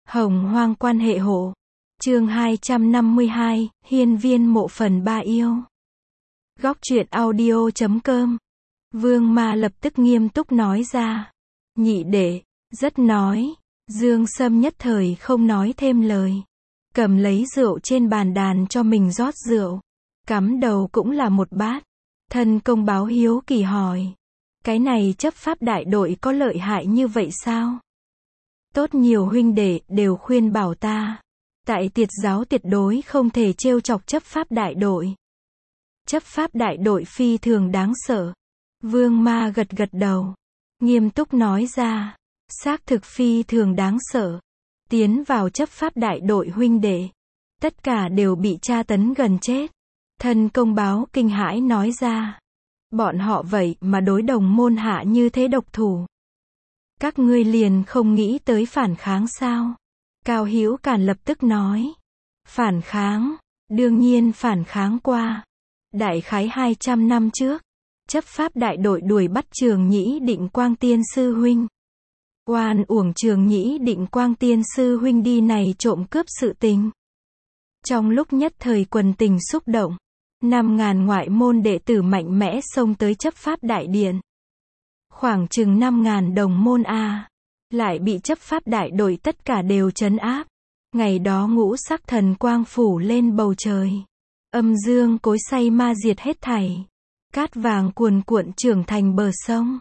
Hồng hoang quan hệ hộ. Chương 252, Hiên viên mộ phần 3 yêu. Góc truyện audio.com. Vương Ma lập tức nghiêm túc nói ra. Nhị đệ, rất nói. Dương Sâm nhất thời không nói thêm lời. Cầm lấy rượu trên bàn đàn cho mình rót rượu. Cắm đầu cũng là một bát. Thân công báo hiếu kỳ hỏi. Cái này chấp pháp đại đội có lợi hại như vậy sao? Tốt nhiều huynh đệ đều khuyên bảo ta. Tại tiệt giáo tuyệt đối không thể trêu chọc chấp pháp đại đội. Chấp pháp đại đội phi thường đáng sợ. Vương Ma gật gật đầu. Nghiêm túc nói ra. Xác thực phi thường đáng sợ. Tiến vào chấp pháp đại đội huynh đệ. Tất cả đều bị tra tấn gần chết. Thân công báo kinh hãi nói ra. Bọn họ vậy mà đối đồng môn hạ như thế độc thủ. Các ngươi liền không nghĩ tới phản kháng sao? Cao Hữu Càn lập tức nói. Phản kháng, đương nhiên phản kháng qua. Đại khái 200 năm trước, chấp pháp đại đội đuổi bắt Trường Nhĩ Định Quang Tiên Sư Huynh. Oan uổng Trường Nhĩ Định Quang Tiên Sư Huynh đi này trộm cướp sự tình. Trong lúc nhất thời quần tình xúc động, 5.000 ngoại môn đệ tử mạnh mẽ xông tới chấp pháp đại điện. Khoảng chừng 5.000 đồng môn A. Lại bị chấp pháp đại đội tất cả đều trấn áp. Ngày đó ngũ sắc thần quang phủ lên bầu trời. Âm dương cối xay ma diệt hết thảy. Cát vàng cuồn cuộn trưởng thành bờ sông.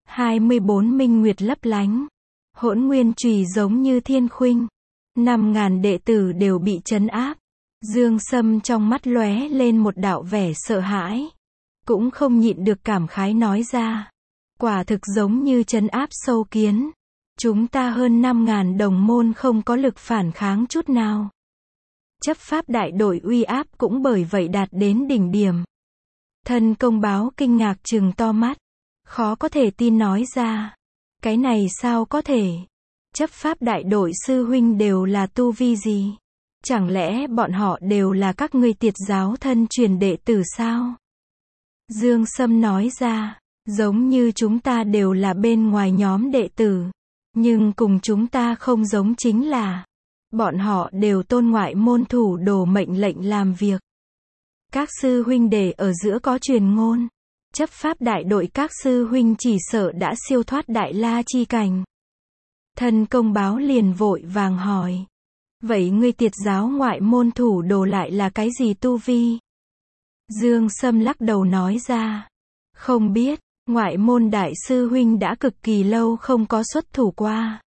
24 minh nguyệt lấp lánh. Hỗn nguyên chùy giống như thiên khuynh. 5.000 đệ tử đều bị trấn áp. Dương Sâm trong mắt lóe lên một đạo vẻ sợ hãi. Cũng không nhịn được cảm khái nói ra. Quả thực giống như trấn áp sâu kiến. Chúng ta hơn 5.000 đồng môn không có lực phản kháng chút nào. Chấp pháp đại đội uy áp cũng bởi vậy đạt đến đỉnh điểm. Thân công báo kinh ngạc trừng to mắt. Khó có thể tin nói ra. Cái này sao có thể? Chấp pháp đại đội sư huynh đều là tu vi gì? Chẳng lẽ bọn họ đều là các ngươi tiệt giáo thân truyền đệ tử sao? Dương Sâm nói ra. Giống như chúng ta đều là bên ngoài nhóm đệ tử. Nhưng cùng chúng ta không giống chính là. Bọn họ đều tôn ngoại môn thủ đồ mệnh lệnh làm việc. Các sư huynh đệ ở giữa có truyền ngôn. Chấp pháp đại đội các sư huynh chỉ sợ đã siêu thoát đại la chi cảnh. Thân công báo liền vội vàng hỏi. Vậy ngươi tiệt giáo ngoại môn thủ đồ lại là cái gì tu vi? Dương Sâm lắc đầu nói ra. Không biết. Ngoại môn đại sư huynh đã cực kỳ lâu không có xuất thủ qua.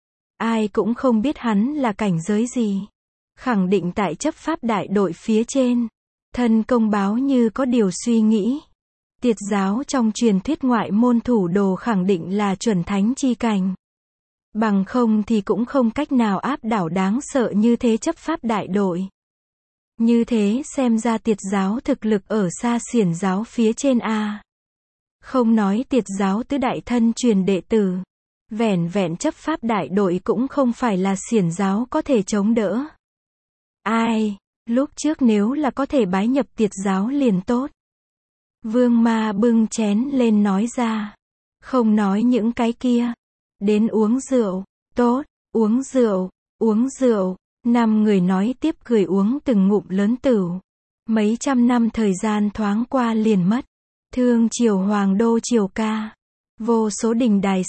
Ai cũng không biết hắn là cảnh giới gì. Khẳng định tại chấp pháp đại đội phía trên. Thân công báo như có điều suy nghĩ. Tiệt giáo trong truyền thuyết ngoại môn thủ đồ khẳng định là chuẩn thánh chi cảnh. Bằng không thì cũng không cách nào áp đảo đáng sợ như thế chấp pháp đại đội. Như thế xem ra tiệt giáo thực lực ở xa xiển giáo phía trên A. Không nói tiệt giáo tứ đại thân truyền đệ tử. Vẻn vẹn chấp pháp đại đội cũng không phải là xiển giáo có thể chống đỡ. Ai, lúc trước nếu là có thể bái nhập tiệt giáo liền tốt. Vương Ma bưng chén lên nói ra. Không nói những cái kia. Đến uống rượu. Tốt, uống rượu, uống rượu. 5 người nói tiếp cười uống từng ngụm lớn tửu. Mấy trăm năm thời gian thoáng qua liền mất. Thương triều hoàng đô triều ca. Vô số đình đài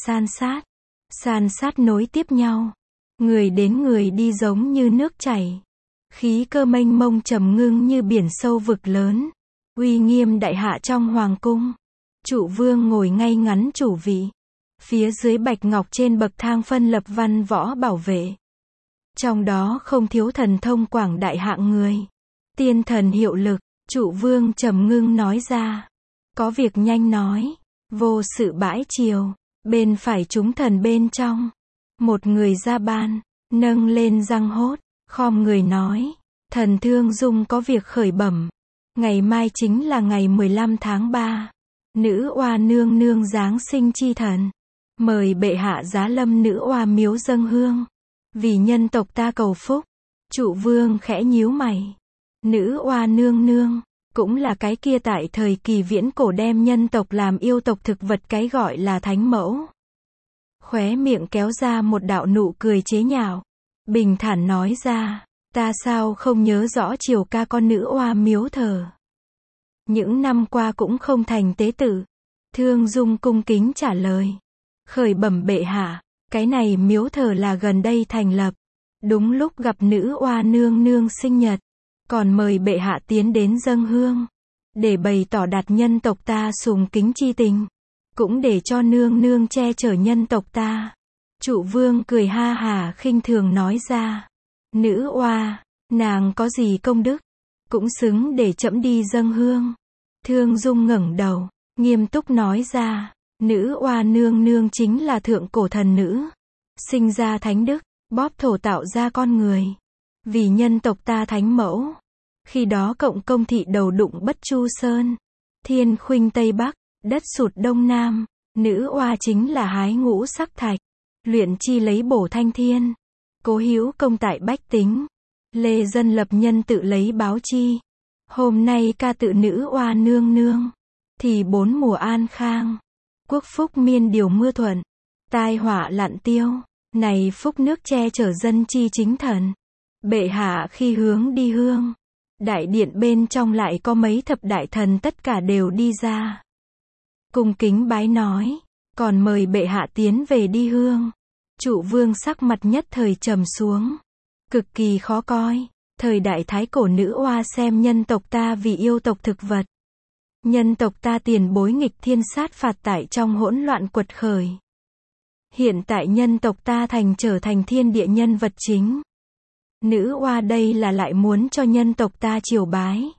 san sát nối tiếp nhau. Người đến người đi giống như nước chảy. Khí cơ mênh mông trầm ngưng như biển sâu vực lớn. Uy nghiêm đại hạ trong hoàng cung. Trụ vương ngồi ngay ngắn chủ vị. Phía dưới bạch ngọc trên bậc thang phân lập văn võ bảo vệ. Trong đó không thiếu thần thông quảng đại hạng người. Tiên thần hiệu lực. Trụ vương trầm ngưng nói ra. Có việc nhanh nói. Vô sự bãi triều. Bên phải chúng thần bên trong. Một người ra ban. Nâng lên răng hốt. Khom người nói. Thần Thương Dung có việc khởi bẩm. Ngày mai chính là ngày 15 tháng 3. Nữ oa nương nương giáng sinh chi thần. Mời bệ hạ giá lâm nữ oa miếu dâng hương. Vì nhân tộc ta cầu phúc. Trụ vương khẽ nhíu mày. Nữ oa nương nương. Cũng là cái kia tại thời kỳ viễn cổ đem nhân tộc làm yêu tộc thực vật cái gọi là thánh mẫu. Khóe miệng kéo ra một đạo nụ cười chế nhạo. bình thản nói ra, ta sao không nhớ rõ triều ca con nữ oa miếu thờ. Những năm qua cũng không thành tế tự. Thương Dung cung kính trả lời. Khởi bẩm bệ hạ, cái này miếu thờ là gần đây thành lập. Đúng lúc gặp nữ oa nương nương sinh nhật. Còn mời bệ hạ tiến đến dâng hương. Để bày tỏ đạt nhân tộc ta sùng kính chi tình. Cũng để cho nương nương che chở nhân tộc ta. Trụ vương cười ha hả khinh thường nói ra. Nữ oa, nàng có gì công đức? Cũng xứng để trẫm đi dâng hương. Thương Dung ngẩng đầu, nghiêm túc nói ra. Nữ oa nương nương chính là thượng cổ thần nữ. Sinh ra thánh đức, bóp thổ tạo ra con người. Vì nhân tộc ta thánh mẫu. Khi đó cộng công thị đầu đụng bất chu sơn. Thiên khuynh Tây Bắc, đất sụt Đông Nam. Nữ oa chính là hái ngũ sắc thạch. Luyện chi lấy bổ thanh thiên. Cố hữu công tại bách tính. Lê dân lập nhân tự lấy báo chi. Hôm nay ca tự nữ oa nương nương. Thì 4 mùa an khang. Quốc phúc miên điều mưa thuận. Tai họa lặn tiêu. Này phúc nước che chở dân chi chính thần. Bệ hạ khi hướng đi hương. Đại điện bên trong lại có mấy thập đại thần tất cả đều đi ra. Cung kính bái nói. Còn mời bệ hạ tiến về đi hương. Trụ vương sắc mặt nhất thời trầm xuống. Cực kỳ khó coi. Thời đại thái cổ nữ oa xem nhân tộc ta vì yêu tộc thực vật. Nhân tộc ta tiền bối nghịch thiên sát phạt tại trong hỗn loạn quật khởi. Hiện tại nhân tộc ta trở thành thiên địa nhân vật chính. Nữ oa đây là lại muốn cho nhân tộc ta triều bái.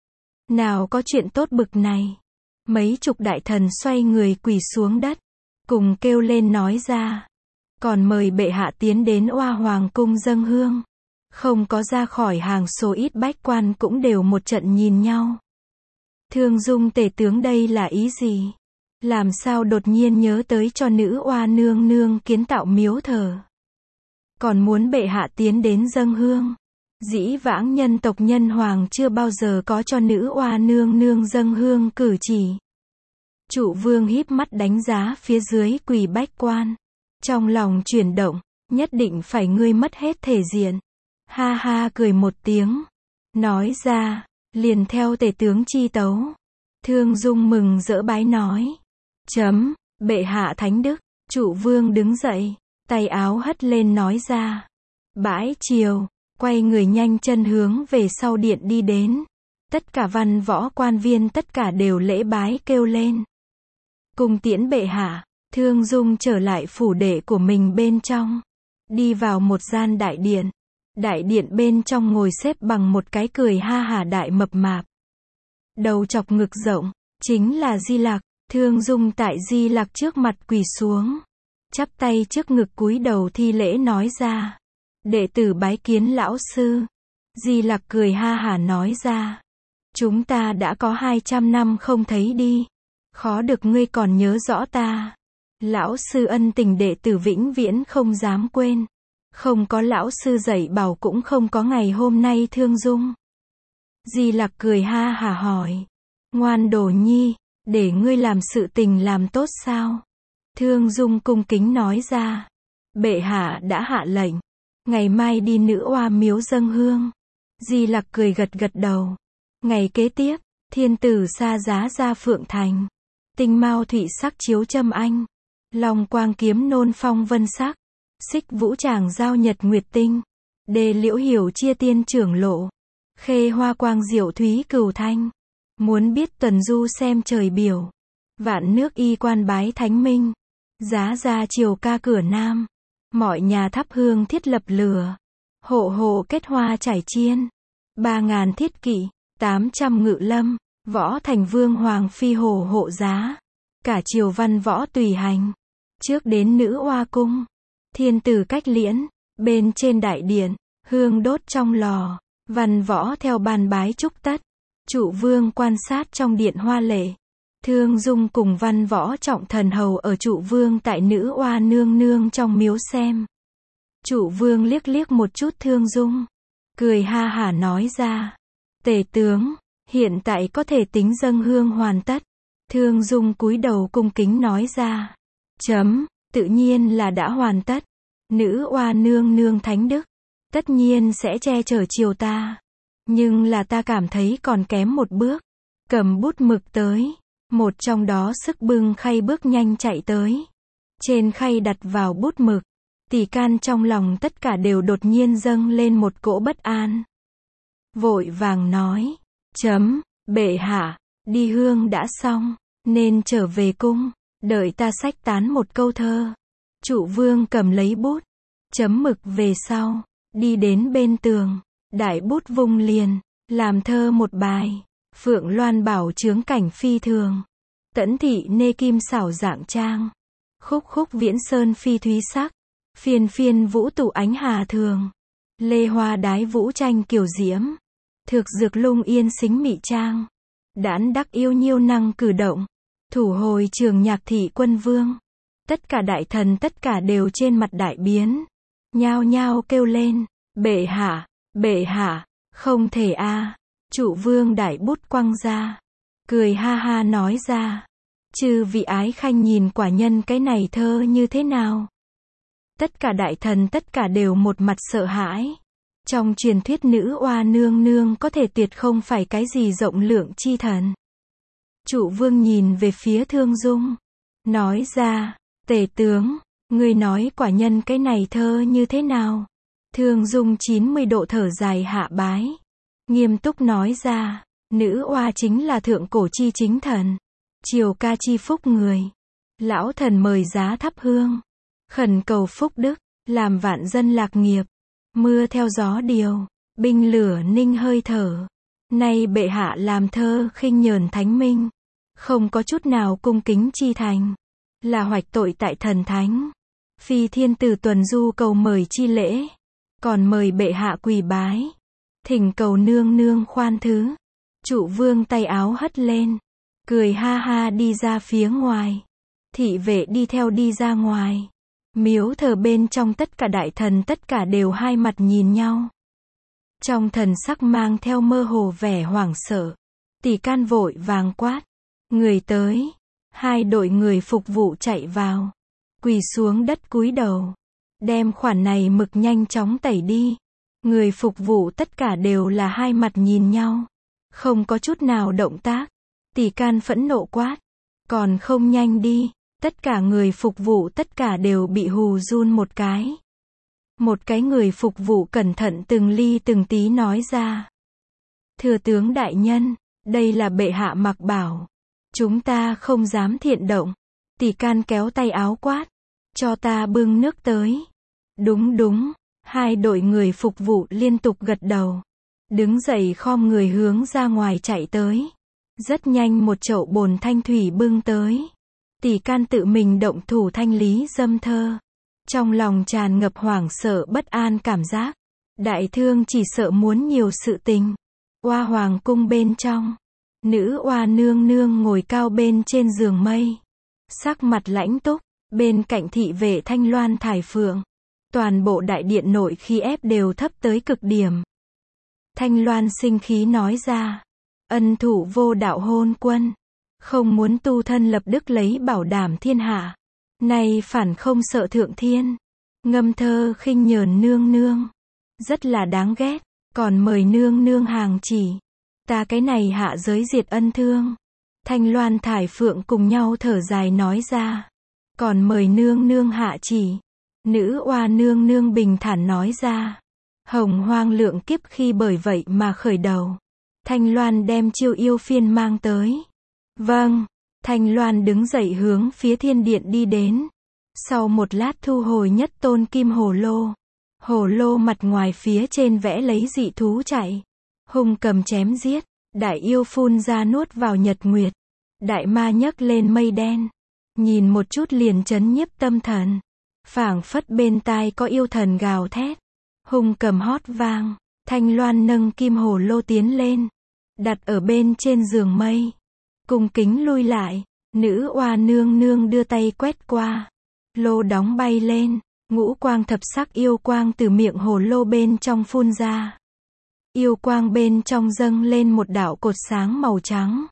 Nào có chuyện tốt bực này. Mấy chục đại thần xoay người quỳ xuống đất. Cùng kêu lên nói ra. Còn mời bệ hạ tiến đến oa hoàng cung dâng hương. Không có ra khỏi hàng số ít bách quan cũng đều một trận nhìn nhau. Thương Dung tể tướng đây là ý gì? Làm sao đột nhiên nhớ tới cho nữ oa nương nương kiến tạo miếu thờ? Còn muốn bệ hạ tiến đến dâng hương? Dĩ vãng nhân tộc nhân hoàng chưa bao giờ có cho nữ oa nương nương dâng hương cử chỉ. Trụ vương híp mắt đánh giá phía dưới quỳ bách quan. Trong lòng chuyển động, nhất định phải ngươi mất hết thể diện. Ha ha cười một tiếng. Nói ra, liền theo tể tướng chi tấu. Thương Dung mừng rỡ bái nói. Bệ hạ thánh đức. Trụ vương đứng dậy, tay áo hất lên nói ra. Bãi triều, quay người nhanh chân hướng về sau điện đi đến. Tất cả văn võ quan viên tất cả đều lễ bái kêu lên. Cùng tiễn bệ hạ. Thương Dung trở lại phủ đệ của mình bên trong. Đi vào một gian đại điện. Đại điện bên trong ngồi xếp bằng một cái cười ha hả đại mập mạp. Đầu chọc ngực rộng, chính là Di Lặc. Thương Dung tại Di Lặc trước mặt quỳ xuống. Chắp tay trước ngực cúi đầu thi lễ nói ra. Đệ tử bái kiến lão sư. Di Lặc cười ha hả nói ra. Chúng ta đã có 200 năm không thấy đi. Khó được ngươi còn nhớ rõ ta. Lão sư ân tình đệ tử vĩnh viễn không dám quên. Không có lão sư dạy bảo cũng không có ngày hôm nay. Thương Dung. Di Lặc cười ha hả hỏi. Ngoan đồ nhi, để ngươi làm sự tình làm tốt sao? Thương Dung cung kính nói ra. Bệ hạ đã hạ lệnh. Ngày mai đi nữ oa miếu dâng hương. Di Lặc cười gật gật đầu. Ngày kế tiếp, thiên tử xa giá ra Phượng Thành. Tinh mao thủy sắc chiếu châm anh. Long quang kiếm nôn phong vân sắc. Xích vũ tràng giao nhật nguyệt tinh. Đề liễu hiểu chia tiên trưởng lộ. Khê hoa quang diệu thúy cửu thanh. Muốn biết tuần du xem trời biểu. Vạn nước y quan bái thánh minh. Giá ra triều ca cửa nam. Mọi nhà thắp hương thiết lập lửa. Hộ hộ kết hoa trải chiên. 3.000 thiết kỵ, 800 ngự lâm. Võ thành vương hoàng phi hổ hộ giá. Cả triều văn võ tùy hành. Trước đến nữ oa cung. Thiên tử cách liễn. Bên trên đại điện. Hương đốt trong lò. Văn võ theo ban bái chúc tất. Trụ vương quan sát trong điện hoa lệ. Thương Dung cùng văn võ trọng thần hầu ở trụ vương tại nữ oa nương nương trong miếu xem. Trụ vương liếc liếc một chút Thương Dung. Cười ha hả nói ra. Tể tướng, hiện tại có thể tính dâng hương hoàn tất. Thương Dung cúi đầu cung kính nói ra. Tự nhiên là đã hoàn tất. Nữ oa nương nương thánh đức. tất nhiên sẽ che chở chiều ta. Nhưng là ta cảm thấy còn kém một bước. Cầm bút mực tới. Một trong đó sức bưng khay bước nhanh chạy tới. Trên khay đặt vào bút mực. Tỷ can trong lòng tất cả đều đột nhiên dâng lên một cỗ bất an. Vội vàng nói. Bệ hạ, đi hương đã xong, nên trở về cung, đợi ta xách tán một câu thơ. Trụ vương cầm lấy bút, chấm mực về sau, đi đến bên tường, đại bút vung liền, làm thơ một bài. Phượng Loan bảo chướng cảnh phi thường, tẫn thị nê kim xảo dạng trang. Khúc khúc viễn sơn phi thúy sắc, phiên phiên vũ tụ ánh hà thường. Lê hoa đái vũ tranh kiều diễm, thực dược lung yên xính mị trang. Đãn đắc yêu nhiêu năng cử động, thủ hồi trường nhạc thị quân vương. Tất cả đại thần tất cả đều trên mặt đại biến, nhao nhao kêu lên, bệ hạ, không thể a. Trụ vương đại bút quăng ra, cười ha ha nói ra, chư vị ái khanh nhìn quả nhân cái này thơ như thế nào? Tất cả đại thần tất cả đều một mặt sợ hãi. Trong truyền thuyết nữ oa nương nương có thể tuyệt không phải cái gì rộng lượng chi thần. Trụ vương nhìn về phía Thương Dung, nói ra, tể tướng, ngươi nói quả nhân cái này thơ như thế nào? Thương Dung 90 độ thở dài hạ bái, nghiêm túc nói ra, nữ oa chính là thượng cổ chi chính thần, triều ca chi phúc người. Lão thần mời giá thắp hương, khẩn cầu phúc đức, làm vạn dân lạc nghiệp. Mưa theo gió điều, binh lửa ninh hơi thở. Nay bệ hạ làm thơ khinh nhờn thánh minh, không có chút nào cung kính chi thành, là hoạch tội tại thần thánh. Phi thiên tử tuần du cầu mời chi lễ, còn mời bệ hạ quỳ bái, thỉnh cầu nương nương khoan thứ. Trụ vương tay áo hất lên, cười ha ha đi ra phía ngoài. Thị vệ đi theo đi ra ngoài. Miếu thờ bên trong tất cả đại thần tất cả đều hai mặt nhìn nhau. Trong thần sắc mang theo mơ hồ vẻ hoảng sợ. Tỷ can vội vàng quát. Người tới. Hai đội người phục vụ chạy vào. Quỳ xuống đất cúi đầu. Đem khoản này mực nhanh chóng tẩy đi. Người phục vụ tất cả đều là hai mặt nhìn nhau. Không có chút nào động tác. Tỷ can phẫn nộ quát. Còn không nhanh đi. Tất cả người phục vụ tất cả đều bị hù run một cái. Một cái người phục vụ cẩn thận từng ly từng tí nói ra. Thừa tướng đại nhân, đây là bệ hạ mặc bảo. Chúng ta không dám thiện động. Tỷ can kéo tay áo quát. Cho ta bưng nước tới. Đúng. Hai đội người phục vụ liên tục gật đầu. Đứng dậy khom người hướng ra ngoài chạy tới. Rất nhanh một chậu bồn thanh thủy bưng tới. Tỷ can tự mình động thủ thanh lý dâm thơ. Trong lòng tràn ngập hoảng sợ bất an cảm giác. Đại thương chỉ sợ muốn nhiều sự tình. Oa hoàng cung bên trong. Nữ oa nương nương ngồi cao bên trên giường mây. Sắc mặt lãnh túc. Bên cạnh thị vệ Thanh Loan Thải Phượng. Toàn bộ đại điện nội khí ép đều thấp tới cực điểm. Thanh Loan sinh khí nói ra. Ân thủ vô đạo hôn quân. Không muốn tu thân lập đức lấy bảo đảm thiên hạ. Nay phản không sợ thượng thiên. Ngâm thơ khinh nhờn nương nương. Rất là đáng ghét. Còn mời nương nương hàng chỉ. Ta cái này hạ giới diệt ân thương. Thanh Loan Thải Phượng cùng nhau thở dài nói ra. Còn mời nương nương hạ chỉ. Nữ oa nương nương bình thản nói ra. Hồng hoang lượng kiếp khi bởi vậy mà khởi đầu. Thanh Loan đem chiêu yêu phiên mang tới. Vâng. Thanh Loan đứng dậy hướng phía thiên điện đi đến. Sau một lát thu hồi nhất tôn kim hồ lô. Hồ lô mặt ngoài phía trên vẽ lấy dị thú chạy. Hung cầm chém giết. Đại yêu phun ra nuốt vào nhật nguyệt. Đại ma nhấc lên mây đen. Nhìn một chút liền chấn nhiếp tâm thần. Phảng phất bên tai có yêu thần gào thét. Hung cầm hót vang. Thanh Loan nâng kim hồ lô tiến lên. Đặt ở bên trên giường mây. Cung kính lui lại. Nữ oa nương nương đưa tay quét qua. Lô đóng bay lên. Ngũ quang thập sắc yêu quang từ miệng hồ lô bên trong phun ra. Yêu quang bên trong dâng lên một đạo cột sáng màu trắng.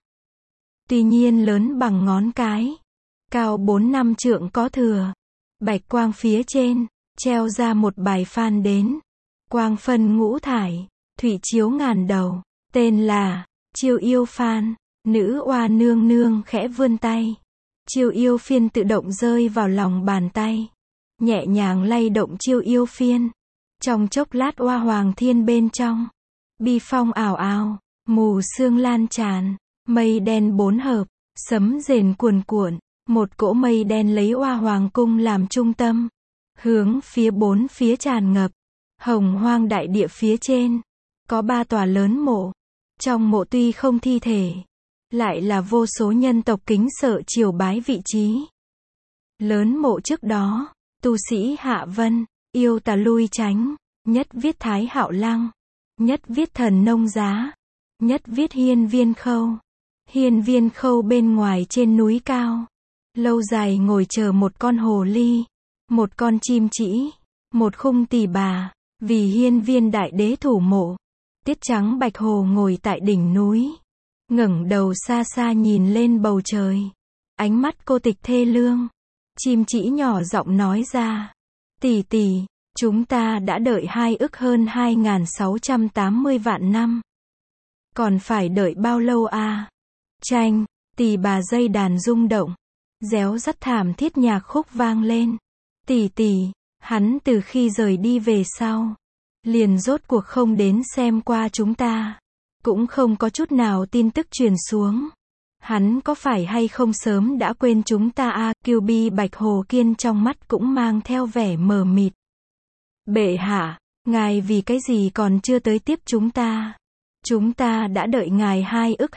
Tuy nhiên lớn bằng ngón cái. Cao 4-5 trượng có thừa. Bạch quang phía trên, treo ra một bài phan đến. quang phân ngũ thải, thủy chiếu ngàn đầu, tên là Chiêu Yêu Phan. Nữ oa nương nương khẽ vươn tay. Chiêu Yêu Phiên tự động rơi vào lòng bàn tay. Nhẹ nhàng lay động Chiêu Yêu Phiên. Trong chốc lát oa hoàng thiên bên trong. Bi phong ảo ảo, mù sương lan tràn, mây đen bốn hợp, sấm rền cuồn cuộn. Một cỗ mây đen lấy oa hoàng cung làm trung tâm. Hướng phía bốn phía tràn ngập. Hồng Hoang đại địa phía trên. Có 3 tòa lớn mộ. Trong mộ tuy không thi thể, lại là vô số nhân tộc kính sợ triều bái vị trí. Lớn mộ trước đó, tu sĩ Hạ Vân, yêu tà lui tránh, nhất viết Thái Hạo Lăng, nhất viết Thần Nông Giá, nhất viết Hiên Viên Khâu. Hiên Viên Khâu bên ngoài trên núi cao, lâu dài ngồi chờ một con hồ ly, một con chim chỉ, một khung tỳ bà, vì Hiên Viên đại đế thủ mộ. Tiết trắng bạch hồ ngồi tại đỉnh núi, ngẩng đầu xa xa nhìn lên bầu trời, ánh mắt cô tịch thê lương. Chim chỉ nhỏ giọng nói ra, tỷ tỷ, chúng ta đã đợi 2 ức hơn 2680 vạn năm. Còn phải đợi bao lâu à? Chanh, tỳ bà dây đàn rung động, réo rắt thảm thiết nhạc khúc vang lên. Tỷ tỷ, hắn từ khi rời đi về sau, liền rốt cuộc không đến xem qua chúng ta. Cũng không có chút nào tin tức truyền xuống. Hắn có phải hay không sớm đã quên chúng ta à? Kiều Bi Bạch Hồ Kiên trong mắt cũng mang theo vẻ mờ mịt. Bệ hạ, ngài vì cái gì còn chưa tới tiếp chúng ta? Chúng ta đã đợi ngài 2 ức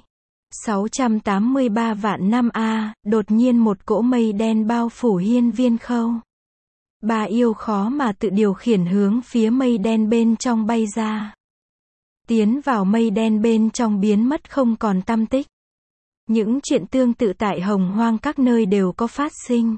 683 vạn năm a. Đột nhiên một cỗ mây đen bao phủ Hiên Viên Khâu. Bà yêu khó mà tự điều khiển hướng phía mây đen bên trong bay ra. Tiến vào mây đen bên trong biến mất không còn tăm tích. Những chuyện tương tự tại Hồng Hoang các nơi đều có phát sinh.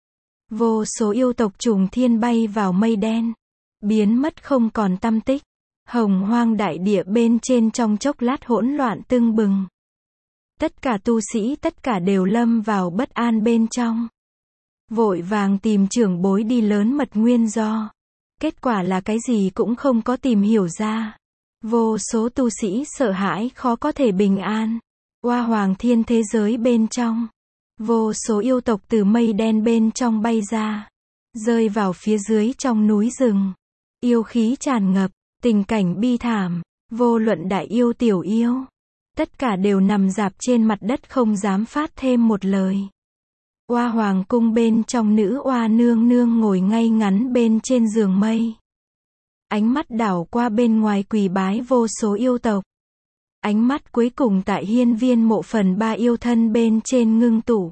Vô số yêu tộc trùng thiên bay vào mây đen, biến mất không còn tăm tích. Hồng Hoang đại địa bên trên trong chốc lát hỗn loạn tưng bừng. Tất cả tu sĩ tất cả đều lâm vào bất an bên trong. Vội vàng tìm trưởng bối đi lớn mật nguyên do. Kết quả là cái gì cũng không có tìm hiểu ra. Vô số tu sĩ sợ hãi khó có thể bình an. Oa hoàng thiên thế giới bên trong. Vô số yêu tộc từ mây đen bên trong bay ra. Rơi vào phía dưới trong núi rừng. Yêu khí tràn ngập, tình cảnh bi thảm. Vô luận đại yêu tiểu yêu. Tất cả đều nằm rạp trên mặt đất không dám phát thêm một lời. Oa hoàng cung bên trong nữ oa nương nương ngồi ngay ngắn bên trên giường mây. Ánh mắt đảo qua bên ngoài quỳ bái vô số yêu tộc. Ánh mắt cuối cùng tại Hiên Viên mộ phần 3 yêu thân bên trên ngưng tụ.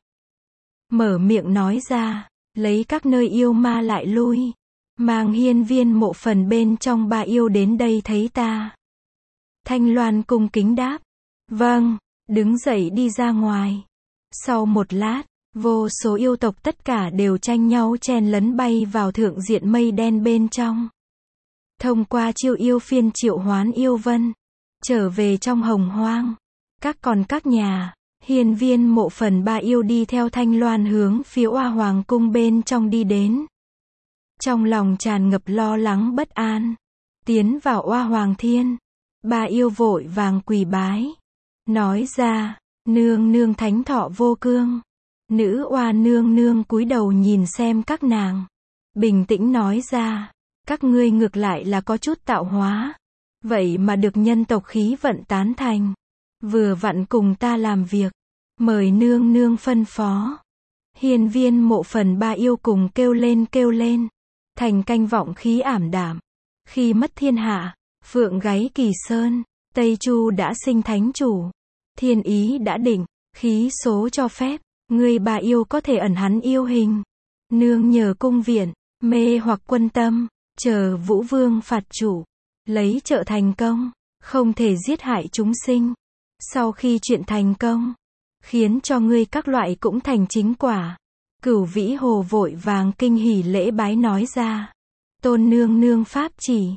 Mở miệng nói ra, lấy các nơi yêu ma lại lui. Mang Hiên Viên mộ phần bên trong 3 yêu đến đây thấy ta. Thanh Loan cung kính đáp. Vâng, đứng dậy đi ra ngoài. Sau một lát, vô số yêu tộc tất cả đều tranh nhau chen lấn bay vào thượng diện mây đen bên trong. Thông qua Chiêu Yêu Phiên triệu hoán yêu vân, trở về trong Hồng Hoang. Các nhà, Hiên Viên mộ phần 3 yêu đi theo Thanh Loan hướng phía Oa Hoàng cung bên trong đi đến. Trong lòng tràn ngập lo lắng bất an. Tiến vào Oa Hoàng Thiên, 3 yêu vội vàng quỳ bái. Nói ra, nương nương thánh thọ vô cương. Nữ oa nương nương cúi đầu nhìn xem các nàng. Bình tĩnh nói ra, các ngươi ngược lại là có chút tạo hóa. Vậy mà được nhân tộc khí vận tán thành. Vừa vặn cùng ta làm việc. Mời nương nương phân phó. Hiên Viên mộ phần 3 yêu cùng kêu lên. Thành canh vọng khí ảm đạm. Khi mất thiên hạ, phượng gáy Kỳ Sơn, Tây Chu đã sinh thánh chủ. Thiên ý đã định, khí số cho phép. Người 3 yêu có thể ẩn hắn yêu hình. Nương nhờ cung viện, mê hoặc quân tâm, chờ Vũ Vương phạt chủ. Lấy trợ thành công, không thể giết hại chúng sinh. Sau khi chuyện thành công, khiến cho ngươi các loại cũng thành chính quả. Cửu Vĩ Hồ vội vàng kinh hỉ lễ bái nói ra. Tôn nương nương pháp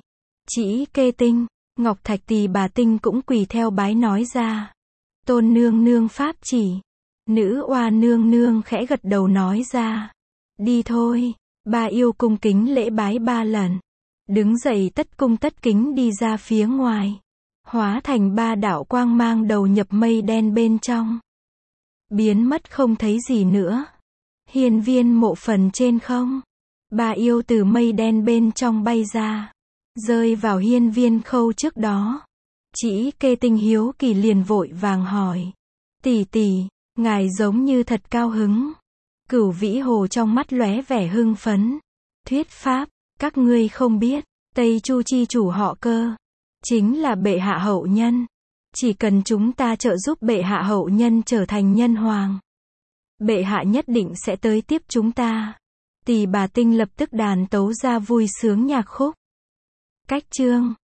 chỉ kê tinh, Ngọc Thạch Tỳ bà tinh cũng quỳ theo bái nói ra. Tôn nương nương pháp chỉ. Nữ oa nương nương khẽ gật đầu nói ra. Đi thôi. 3 yêu cung kính lễ bái 3 lần. đứng dậy tất cung tất kính đi ra phía ngoài, hóa thành 3 đạo quang mang đầu nhập mây đen bên trong, biến mất không thấy gì nữa. Hiên viên mộ phần trên không, 3 yêu từ mây đen bên trong bay ra, rơi vào hiên viên khâu trước đó. Chỉ Kê Tinh hiếu kỳ liền vội vàng hỏi, tỷ tỷ, ngài giống như thật cao hứng. Cửu Vĩ Hồ trong mắt lóe vẻ hưng phấn, thuyết pháp, các ngươi không biết, Tây Chu chi chủ họ Cơ, chính là bệ hạ hậu nhân. Chỉ cần chúng ta trợ giúp bệ hạ hậu nhân trở thành nhân hoàng, bệ hạ nhất định sẽ tới tiếp chúng ta. Tỷ Bà Tinh lập tức đàn tấu ra vui sướng nhạc khúc. Cách chương